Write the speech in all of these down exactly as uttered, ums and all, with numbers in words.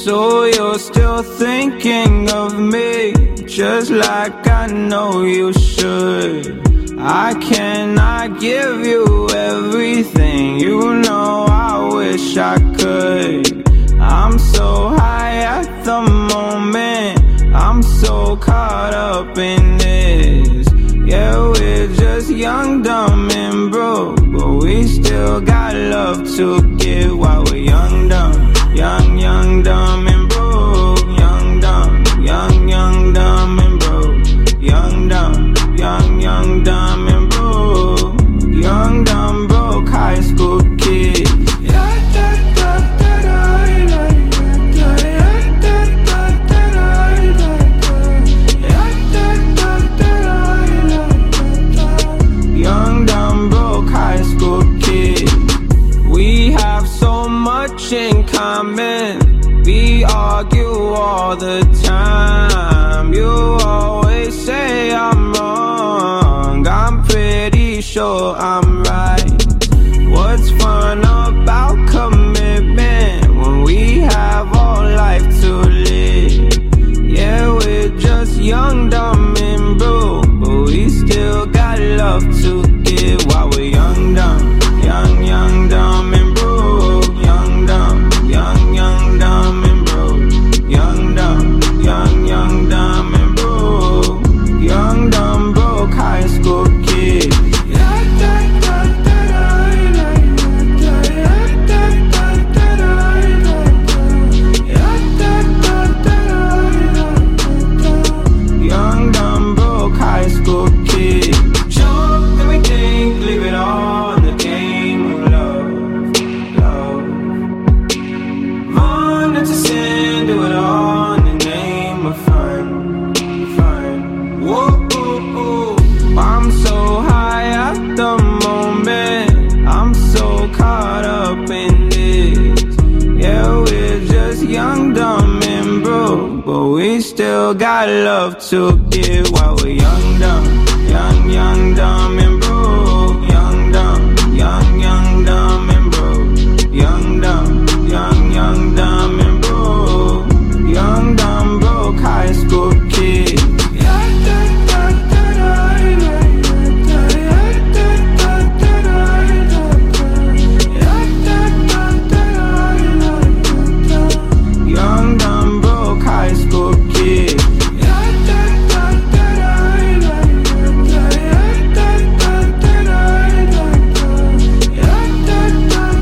So you're still thinking of me, just like I know you should. I cannot give you everything, you know I wish I could. I'm so high at the moment, I'm so caught up in this. Yeah, we're just young, dumb, and broke, but we still got love to give while we're young, dumb. Young, young, dumb, and broke. Young, dumb, young, young, dumb, and broke. Young, dumb, young, young, dumb, and broke. Young, dumb, broke high school kid. Young, dumb, broke high school kid. We have so much in common. We argue all the time. You always say I'm wrong, I'm pretty sure I'm right. What's fun about commitment when we have all life to live? Yeah, we're just young, dumb, and broke, but we still got love to give while we're young, dumb. Young, young, dumb, and broke. Young, dumb, young, young, dumb, and broke. Young, dumb, young, young, dumb, and broke. Young, dumb, broke high school kid. Young, dumb, broke high school kid. Jump, then we think, leave it all in the game of love, love. Run into sin, do it all in the name of fun, fun. Whoa, whoa, whoa. I'm so high at the moment, I'm so caught up in this. Yeah, we're just young, dumb, and broke, but we still got love to give while we're young, dumb. Young, young, dumb, and broke. Young, dumb, young, young, dumb, and broke. Young, dumb, young, young, dumb, and broke. Young, dumb, broke high school kid. Young, dumb, broke high school kid.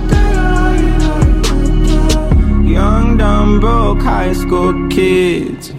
Young, dumb, broke high school kids.